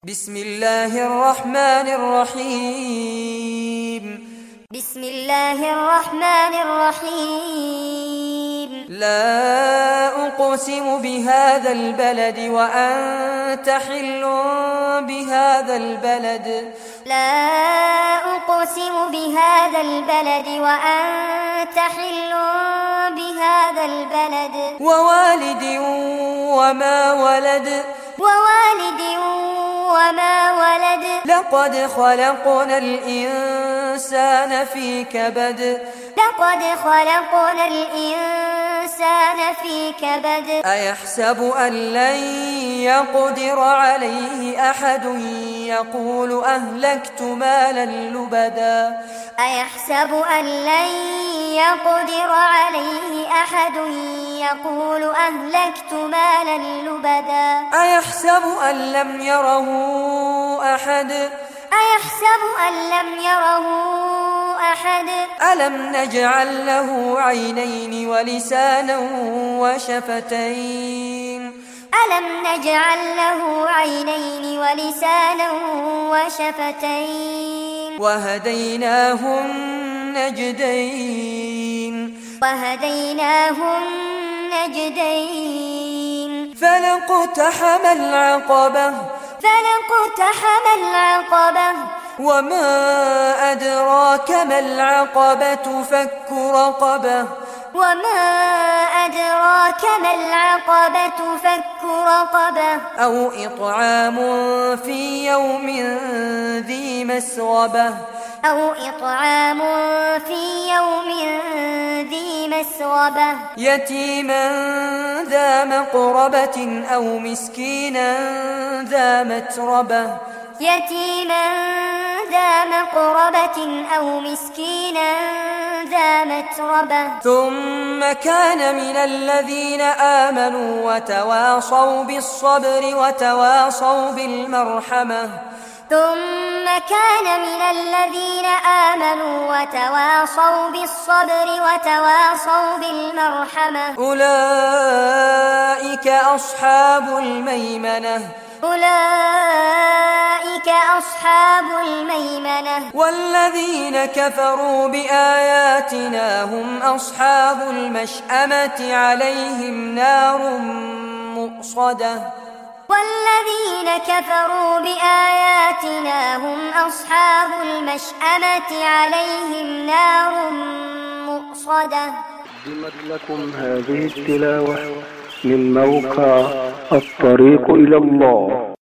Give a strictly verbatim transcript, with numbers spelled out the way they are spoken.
بسم الله الرحمن الرحيم بسم الله الرحمن الرحيم لا أقسم بهذا البلد وأنت حل بهذا البلد لا أقسم بهذا البلد وأنت حل بهذا البلد ووالد وما ولد ووالد وما ولد لقد خلقنا الإنسان في كبد لقد خلقنا الإنسان في كبد أيحسب أن لن يقدر عليه أحد يقول أهلكت مالا لبدا أيحسب أن لن يقدر عليه أحد يقول أهلكت مالا لبدا أيحسب أن لم يره أحد أيحسب أن لم يره أحد ألم نجعل له عينين ولسانا وشفتين ألم نجعل له عينين ولسانا وشفتين وهديناه النجدين وهديناه النجدين فلاقتحم العقبة فلاقتحم العقبة وما أدراك ما العقبة فك رقبة وما أدراك ما العقبة فك رقبة أو إطعام في يوم ذي مسغبة أو إطعام في يوم ذي مسغبة يتيما ذا مقربة أو مسكينا ذا متربة يتيما ذا مقربة أو مسكينا ذا متربة ثم كان من الذين آمنوا وتواصوا بالصبر وتواصوا بالمرحمة ثم كان من الذين آمنوا وتواصوا بالصبر وتواصوا بالمرحمة أولئك أصحاب الميمنة أولئك أصحاب الميمنة والذين كفروا بآياتنا هم أصحاب المشأمة عليهم نار مؤصدة والذين كفروا بآياتنا هم أصحاب المشأمة عليهم نار مؤصدة. قدمت لكم هذه التلاوة من موقع الطريق إلى الله.